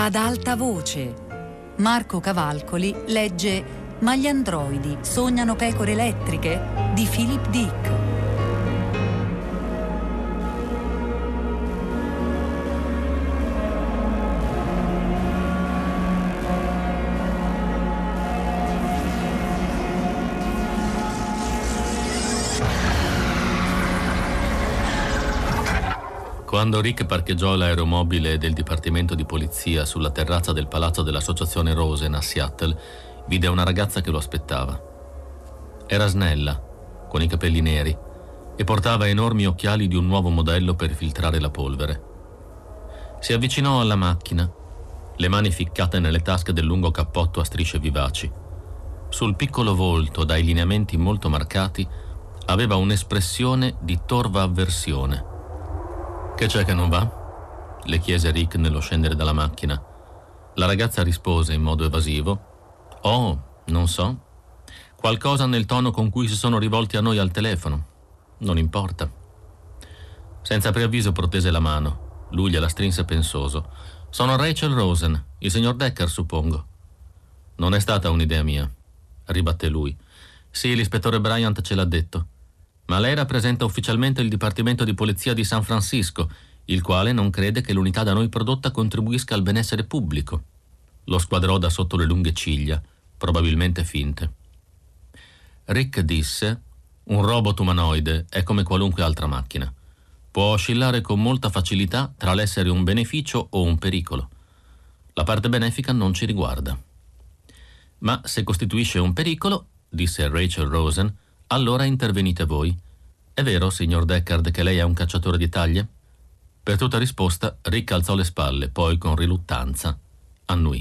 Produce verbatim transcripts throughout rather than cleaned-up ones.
Ad alta voce. Marco Cavalcoli legge Ma gli androidi sognano pecore elettriche di Philip Dick. Quando Rick parcheggiò l'aeromobile del Dipartimento di Polizia sulla terrazza del palazzo dell'Associazione Rosen a Seattle, vide una ragazza che lo aspettava. Era snella, con i capelli neri, e portava enormi occhiali di un nuovo modello per filtrare la polvere. Si avvicinò alla macchina, le mani ficcate nelle tasche del lungo cappotto a strisce vivaci. Sul piccolo volto, dai lineamenti molto marcati, aveva un'espressione di torva avversione. «Che c'è che non va?» le chiese Rick nello scendere dalla macchina. La ragazza rispose in modo evasivo: «Oh, non so. Qualcosa nel tono con cui si sono rivolti a noi al telefono. Non importa». Senza preavviso protese la mano. Lui gliela strinse pensoso. «Sono Rachel Rosen, il signor Decker, suppongo». «Non è stata un'idea mia», ribatté lui. «Sì, l'ispettore Bryant ce l'ha detto. Ma lei rappresenta ufficialmente il Dipartimento di Polizia di San Francisco, il quale non crede che l'unità da noi prodotta contribuisca al benessere pubblico». Lo squadrò da sotto le lunghe ciglia, probabilmente finte. Rick disse: «Un robot umanoide è come qualunque altra macchina. Può oscillare con molta facilità tra l'essere un beneficio o un pericolo. La parte benefica non ci riguarda». «Ma se costituisce un pericolo», disse Rachel Rosen, «allora intervenite voi. È vero, signor Deckard, che lei è un cacciatore di taglie?» Per tutta risposta, Rick alzò le spalle, poi con riluttanza annui.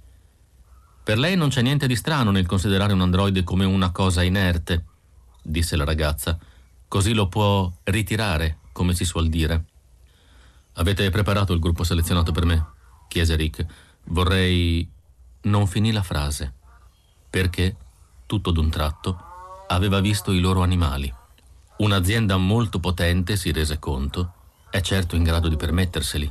«Per lei non c'è niente di strano nel considerare un androide come una cosa inerte», disse la ragazza. «Così lo può ritirare, come si suol dire». «Avete preparato il gruppo selezionato per me?» chiese Rick. «Vorrei...» Non finì la frase, perché, tutto d'un tratto, aveva visto i loro animali. Un'azienda molto potente, si rese conto, è certo in grado di permetterseli.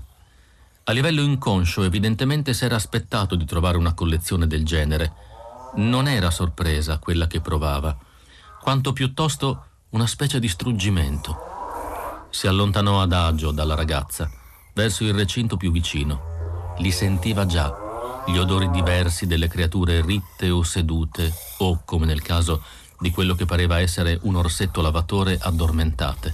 A livello inconscio, evidentemente s'era aspettato di trovare una collezione del genere. Non era sorpresa quella che provava, quanto piuttosto una specie di struggimento. Si allontanò adagio dalla ragazza, verso il recinto più vicino. Li sentiva già, gli odori diversi delle creature ritte o sedute, o, come nel caso di quello che pareva essere un orsetto lavatore, addormentate.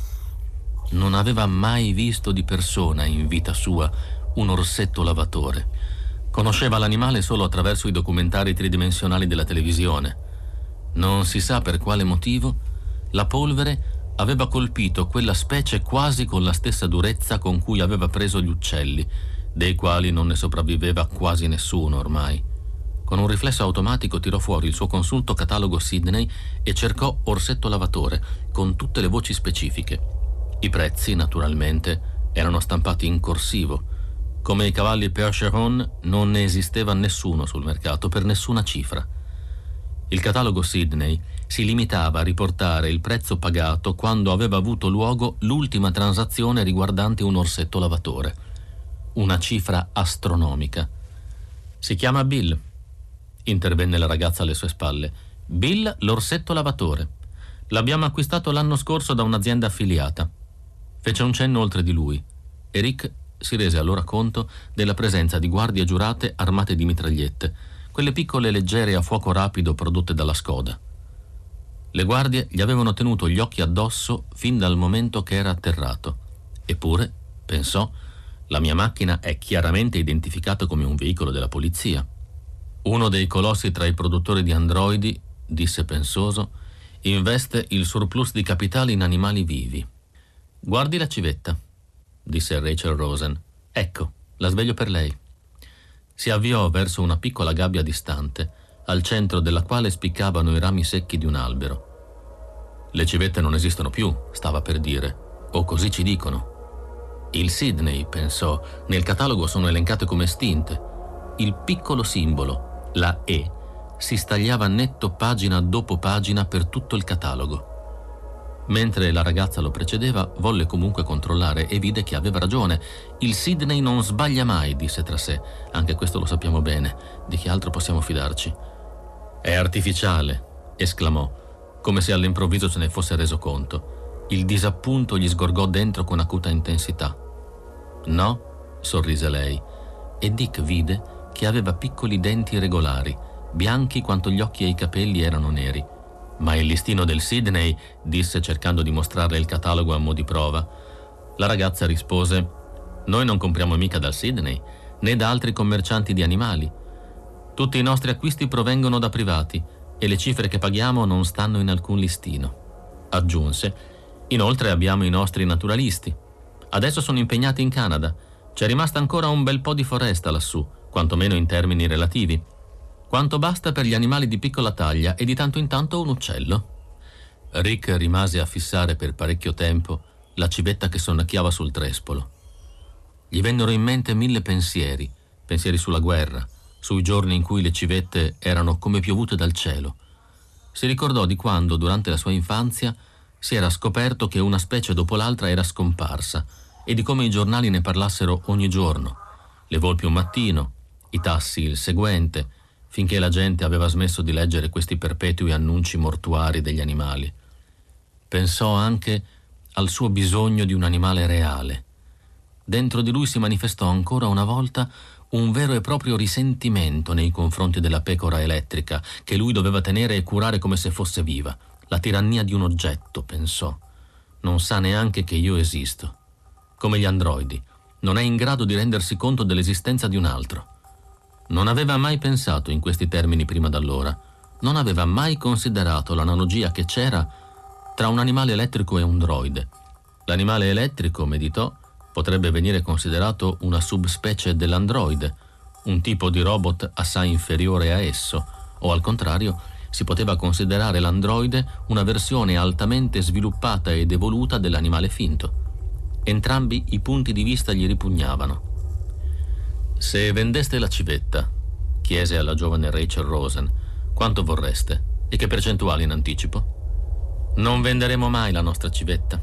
Non aveva mai visto di persona in vita sua un orsetto lavatore. Conosceva l'animale solo attraverso i documentari tridimensionali della televisione. Non si sa per quale motivo la polvere aveva colpito quella specie quasi con la stessa durezza con cui aveva preso gli uccelli, dei quali non ne sopravviveva quasi nessuno ormai. Con un riflesso automatico tirò fuori il suo consulto catalogo Sidney e cercò orsetto lavatore, con tutte le voci specifiche. I prezzi, naturalmente, erano stampati in corsivo. Come i cavalli Percheron, non ne esisteva nessuno sul mercato per nessuna cifra. Il catalogo Sidney si limitava a riportare il prezzo pagato quando aveva avuto luogo l'ultima transazione riguardante un orsetto lavatore. Una cifra astronomica. «Si chiama Bill», intervenne la ragazza alle sue spalle. «Bill, l'orsetto lavatore. L'abbiamo acquistato l'anno scorso da un'azienda affiliata». Fece un cenno oltre di lui e Rick si rese allora conto della presenza di guardie giurate armate di mitragliette, quelle piccole leggere a fuoco rapido prodotte dalla Skoda. Le guardie gli avevano tenuto gli occhi addosso fin dal momento che era atterrato. Eppure, pensò, la mia macchina è chiaramente identificata come un veicolo della polizia. Uno dei colossi tra i produttori di androidi, disse pensoso, investe il surplus di capitale in animali vivi. «Guardi la civetta», disse Rachel Rosen. «Ecco, la sveglio per lei». Si avviò verso una piccola gabbia distante, al centro della quale spiccavano i rami secchi di un albero. «Le civette non esistono più», stava per dire, «o così ci dicono». Il Sidney, pensò, nel catalogo sono elencate come estinte. Il piccolo simbolo, la E, si stagliava netto pagina dopo pagina per tutto il catalogo. Mentre la ragazza lo precedeva, volle comunque controllare e vide che aveva ragione. Il Sydney non sbaglia mai, disse tra sé. Anche questo lo sappiamo bene. Di che altro possiamo fidarci? È artificiale, esclamò, come se all'improvviso se ne fosse reso conto. Il disappunto gli sgorgò dentro con acuta intensità. No, sorrise lei, e Dick vide che aveva piccoli denti irregolari, bianchi quanto gli occhi e i capelli erano neri. Ma il listino del Sydney, disse cercando di mostrarle il catalogo a mo' di prova. La ragazza rispose: noi non compriamo mica dal Sydney, né da altri commercianti di animali. Tutti i nostri acquisti provengono da privati e le cifre che paghiamo non stanno in alcun listino. Aggiunse: inoltre abbiamo i nostri naturalisti. Adesso sono impegnati in Canada. C'è rimasta ancora un bel po' di foresta lassù, quantomeno in termini relativi. Quanto basta per gli animali di piccola taglia e di tanto in tanto un uccello. Rick rimase a fissare per parecchio tempo la civetta che sonnacchiava sul trespolo. Gli vennero in mente mille pensieri, pensieri sulla guerra, sui giorni in cui le civette erano come piovute dal cielo. Si ricordò di quando, durante la sua infanzia, si era scoperto che una specie dopo l'altra era scomparsa e di come i giornali ne parlassero ogni giorno. Le volpi un mattino, i tassi il seguente, finché la gente aveva smesso di leggere questi perpetui annunci mortuari degli animali. Pensò anche al suo bisogno di un animale reale. Dentro di lui si manifestò ancora una volta un vero e proprio risentimento nei confronti della pecora elettrica che lui doveva tenere e curare come se fosse viva. La tirannia di un oggetto, pensò. Non sa neanche che io esisto. Come gli androidi, non è in grado di rendersi conto dell'esistenza di un altro. Non aveva mai pensato in questi termini prima d'allora. Non aveva mai considerato l'analogia che c'era tra un animale elettrico e un droide. L'animale elettrico, meditò, potrebbe venire considerato una subspecie dell'androide, un tipo di robot assai inferiore a esso, o al contrario, si poteva considerare l'androide una versione altamente sviluppata ed evoluta dell'animale finto. Entrambi i punti di vista gli ripugnavano. Se vendeste la civetta, chiese alla giovane Rachel Rosen, quanto vorreste e che percentuale in anticipo? Non venderemo mai la nostra civetta.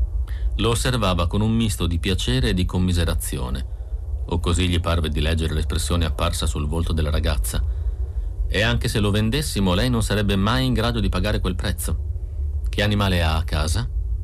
Lo osservava con un misto di piacere e di commiserazione, o così gli parve di leggere l'espressione apparsa sul volto della ragazza. E anche se lo vendessimo, lei non sarebbe mai in grado di pagare quel prezzo. Che animale ha a casa?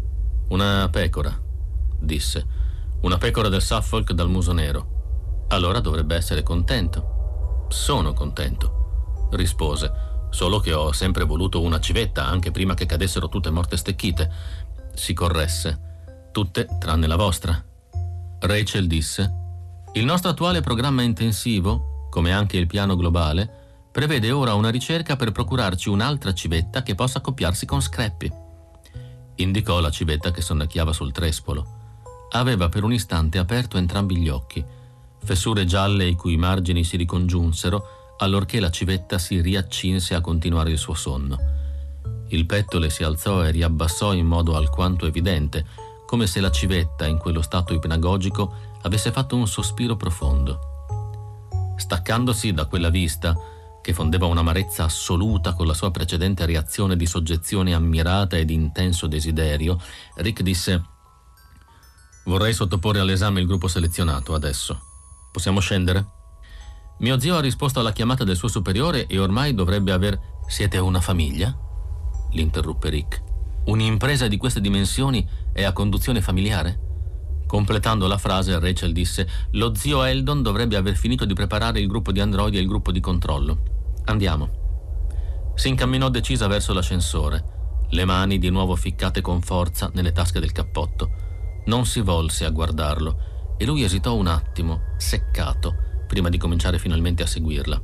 Una pecora, disse. Una pecora del Suffolk dal muso nero. Allora dovrebbe essere contento. Sono contento, rispose, solo che ho sempre voluto una civetta, anche prima che cadessero tutte morte stecchite. Si corresse. Tutte tranne la vostra. Rachel disse: il nostro attuale programma intensivo, come anche il piano globale, prevede ora una ricerca per procurarci un'altra civetta che possa accoppiarsi con Scrappy. Indicò la civetta che sonnacchiava sul trespolo. Aveva per un istante aperto entrambi gli occhi, fessure gialle i cui margini si ricongiunsero allorché la civetta si riaccinse a continuare il suo sonno. Il petto le si alzò e riabbassò in modo alquanto evidente, come se la civetta, in quello stato ipnagogico, avesse fatto un sospiro profondo. Staccandosi da quella vista, che fondeva un'amarezza assoluta con la sua precedente reazione di soggezione ammirata e di intenso desiderio, Rick disse: vorrei sottoporre all'esame il gruppo selezionato adesso. Possiamo scendere? Mio zio ha risposto alla chiamata del suo superiore e ormai dovrebbe aver... Siete una famiglia? L'interruppe Rick. Un'impresa di queste dimensioni è a conduzione familiare? Completando la frase, Rachel disse: lo zio Eldon dovrebbe aver finito di preparare il gruppo di androidi e il gruppo di controllo. Andiamo. Si incamminò decisa verso l'ascensore, le mani di nuovo ficcate con forza nelle tasche del cappotto. Non si volse a guardarlo e lui esitò un attimo, seccato, prima di cominciare finalmente a seguirla.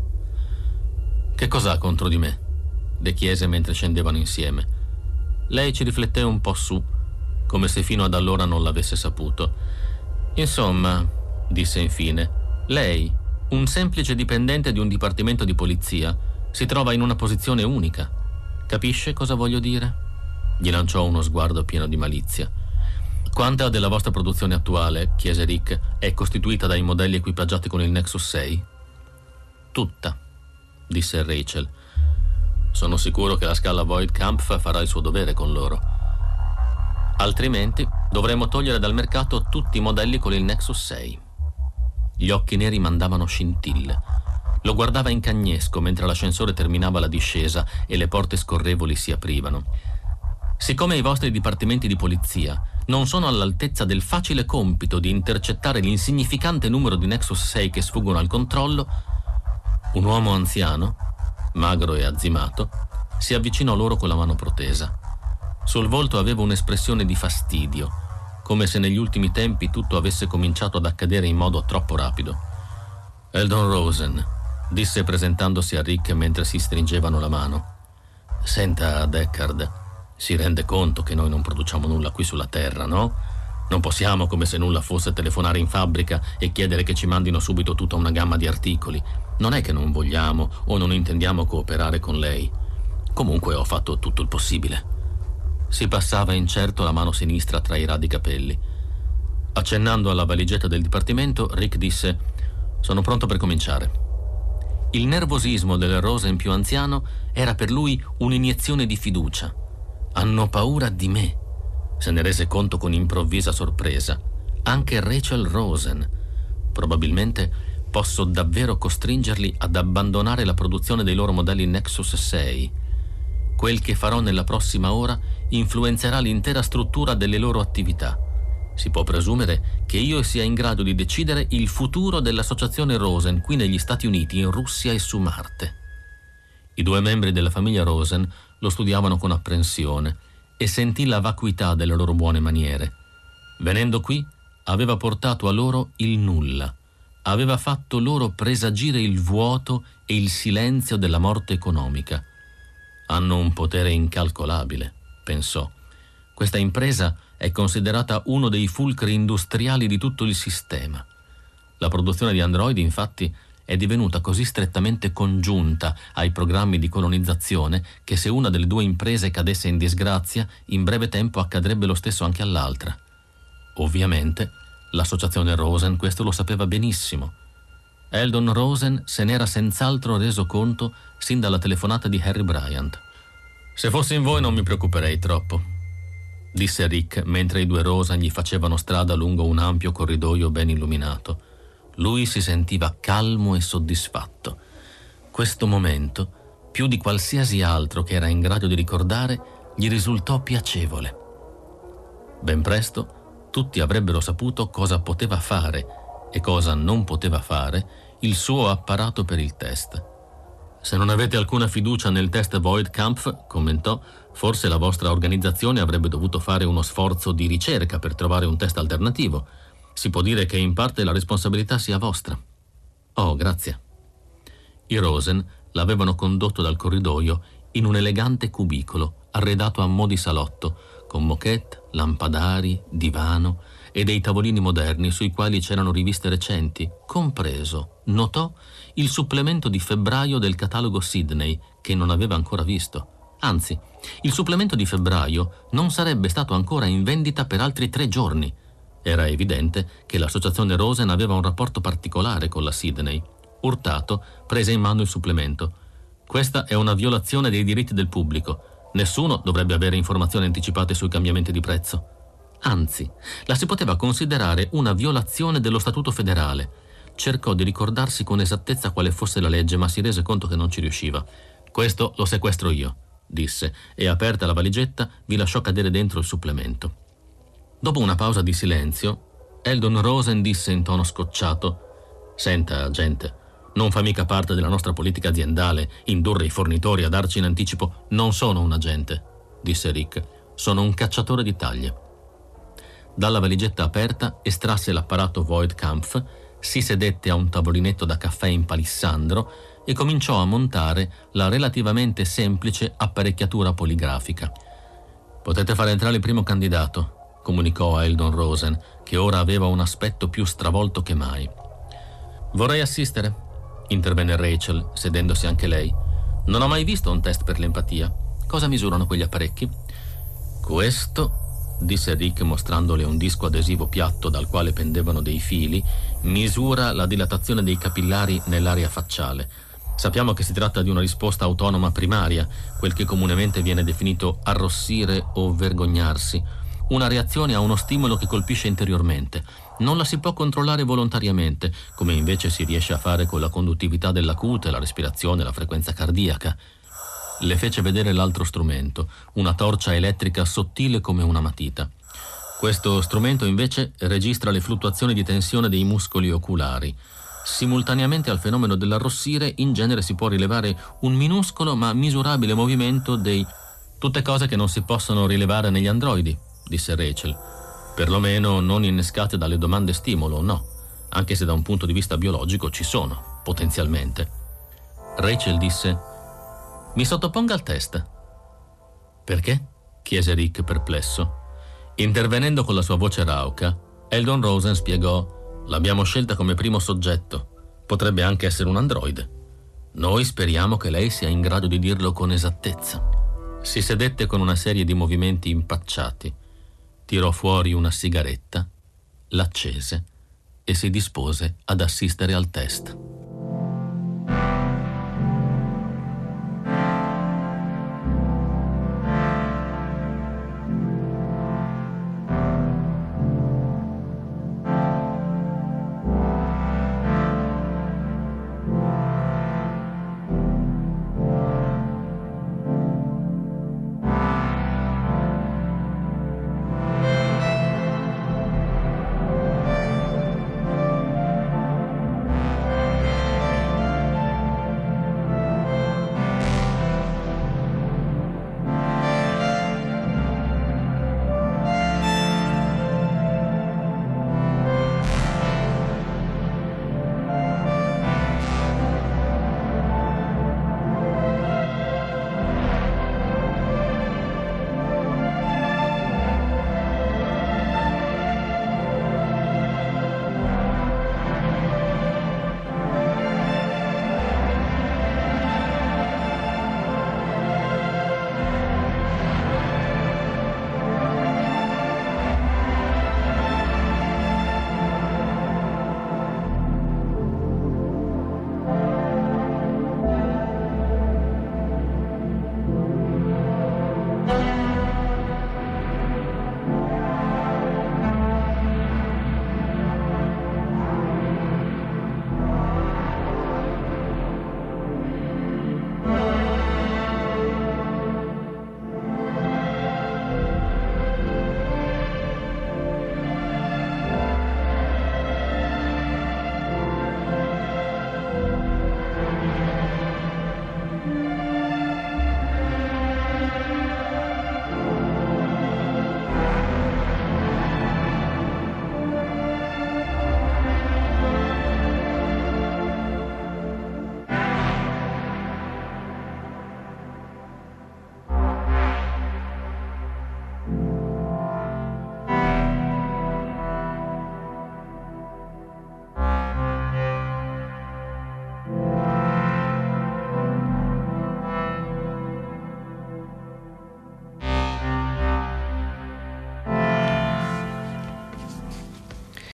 Che cos'ha contro di me? Le chiese mentre scendevano insieme. Lei ci rifletté un po' su, come se fino ad allora non l'avesse saputo. Insomma, disse infine, lei, un semplice dipendente di un dipartimento di polizia, si trova in una posizione unica. Capisce cosa voglio dire? Gli lanciò uno sguardo pieno di malizia. Quanta della vostra produzione attuale, chiese Rick, è costituita dai modelli equipaggiati con il Nexus sei? Tutta, disse Rachel. Sono sicuro che la scala Void Kampf farà il suo dovere con loro. Altrimenti dovremo togliere dal mercato tutti i modelli con il Nexus sei. Gli occhi neri mandavano scintille. Lo guardava in cagnesco mentre l'ascensore terminava la discesa e le porte scorrevoli si aprivano. Siccome i vostri dipartimenti di polizia non sono all'altezza del facile compito di intercettare l'insignificante numero di Nexus sei che sfuggono al controllo, un uomo anziano, magro e azzimato, si avvicinò loro con la mano protesa. Sul volto aveva un'espressione di fastidio, come se negli ultimi tempi tutto avesse cominciato ad accadere in modo troppo rapido. Eldon Rosen, disse presentandosi a Rick mentre si stringevano la mano. Senta, Deckard, si rende conto che noi non produciamo nulla qui sulla Terra, no? Non possiamo, come se nulla fosse, telefonare in fabbrica e chiedere che ci mandino subito tutta una gamma di articoli. Non è che non vogliamo o non intendiamo cooperare con lei. Comunque ho fatto tutto il possibile. Si passava incerto la mano sinistra tra i radi capelli. Accennando alla valigetta del dipartimento, Rick disse: «Sono pronto per cominciare». Il nervosismo del Rosen più anziano era per lui un'iniezione di fiducia. «Hanno paura di me», se ne rese conto con improvvisa sorpresa. Anche Rachel Rosen. Probabilmente posso davvero costringerli ad abbandonare la produzione dei loro modelli Nexus sei. Quel che farò nella prossima ora influenzerà l'intera struttura delle loro attività. Si può presumere che io sia in grado di decidere il futuro dell'associazione Rosen qui negli Stati Uniti, in Russia e su Marte. I due membri della famiglia Rosen lo studiavano con apprensione e sentì la vacuità delle loro buone maniere. Venendo qui, aveva portato a loro il nulla, aveva fatto loro presagire il vuoto e il silenzio della morte economica. Hanno un potere incalcolabile, pensò. Questa impresa è considerata uno dei fulcri industriali di tutto il sistema. La produzione di androidi, infatti, è divenuta così strettamente congiunta ai programmi di colonizzazione che se una delle due imprese cadesse in disgrazia, in breve tempo accadrebbe lo stesso anche all'altra. Ovviamente, l'associazione Rosen questo lo sapeva benissimo. Eldon Rosen se n'era senz'altro reso conto sin dalla telefonata di Harry Bryant. «Se fossi in voi non mi preoccuperei troppo», disse Rick mentre i due Rosen gli facevano strada lungo un ampio corridoio ben illuminato. Lui si sentiva calmo e soddisfatto. Questo momento, più di qualsiasi altro che era in grado di ricordare, gli risultò piacevole. Ben presto tutti avrebbero saputo cosa poteva fare e cosa non poteva fare il suo apparato per il test. «Se non avete alcuna fiducia nel test Voigtkampf», commentò, «forse la vostra organizzazione avrebbe dovuto fare uno sforzo di ricerca per trovare un test alternativo. Si può dire che in parte la responsabilità sia vostra». «Oh, grazie». I Rosen l'avevano condotto dal corridoio in un elegante cubicolo arredato a mo' di salotto, con moquette, lampadari, divano e dei tavolini moderni sui quali c'erano riviste recenti, compreso, notò, il supplemento di febbraio del catalogo Sydney, che non aveva ancora visto. Anzi, il supplemento di febbraio non sarebbe stato ancora in vendita per altri tre giorni. Era evidente che l'associazione Rosen aveva un rapporto particolare con la Sydney. Urtato prese in mano il supplemento. «Questa è una violazione dei diritti del pubblico. Nessuno dovrebbe avere informazioni anticipate sui cambiamenti di prezzo». Anzi, la si poteva considerare una violazione dello Statuto federale. Cercò di ricordarsi con esattezza quale fosse la legge, ma si rese conto che non ci riusciva. «Questo lo sequestro io», disse, e aperta la valigetta vi lasciò cadere dentro il supplemento. Dopo una pausa di silenzio, Eldon Rosen disse in tono scocciato: «Senta, agente, non fa mica parte della nostra politica aziendale indurre i fornitori a darci in anticipo». «Non sono un agente», disse Rick, «sono un cacciatore di taglie». Dalla valigetta aperta estrasse l'apparato Voigtkampf, si sedette a un tavolinetto da caffè in palissandro e cominciò a montare la relativamente semplice apparecchiatura poligrafica. «Potete fare entrare il primo candidato», comunicò a Eldon Rosen, che ora aveva un aspetto più stravolto che mai. «Vorrei assistere», intervenne Rachel, sedendosi anche lei. «Non ho mai visto un test per l'empatia. Cosa misurano quegli apparecchi?» «Questo», disse Rick mostrandole un disco adesivo piatto dal quale pendevano dei fili, «misura la dilatazione dei capillari nell'area facciale. Sappiamo che si tratta di una risposta autonoma primaria, quel che comunemente viene definito arrossire o vergognarsi. una reazione a uno stimolo che colpisce interiormente. Non la si può controllare volontariamente, come invece si riesce a fare con la conduttività della cute, la respirazione, la frequenza cardiaca. Le fece vedere l'altro strumento, una torcia elettrica sottile come una matita. Questo strumento invece registra le fluttuazioni di tensione dei muscoli oculari. Simultaneamente al fenomeno dell'arrossire, in genere si può rilevare un minuscolo ma misurabile movimento dei... Tutte cose che non si possono rilevare negli androidi, disse Rachel. Perlomeno non innescate dalle domande stimolo, no, anche se da un punto di vista biologico ci sono, potenzialmente. Rachel disse: mi sottoponga al test. Perché? Chiese Rick perplesso. Intervenendo con la sua voce rauca, Eldon Rosen spiegò: l'abbiamo scelta come primo soggetto. Potrebbe anche essere un androide. Noi speriamo che lei sia in grado di dirlo con esattezza. Si sedette con una serie di movimenti impacciati. Tirò fuori una sigaretta, l'accese e si dispose ad assistere al test.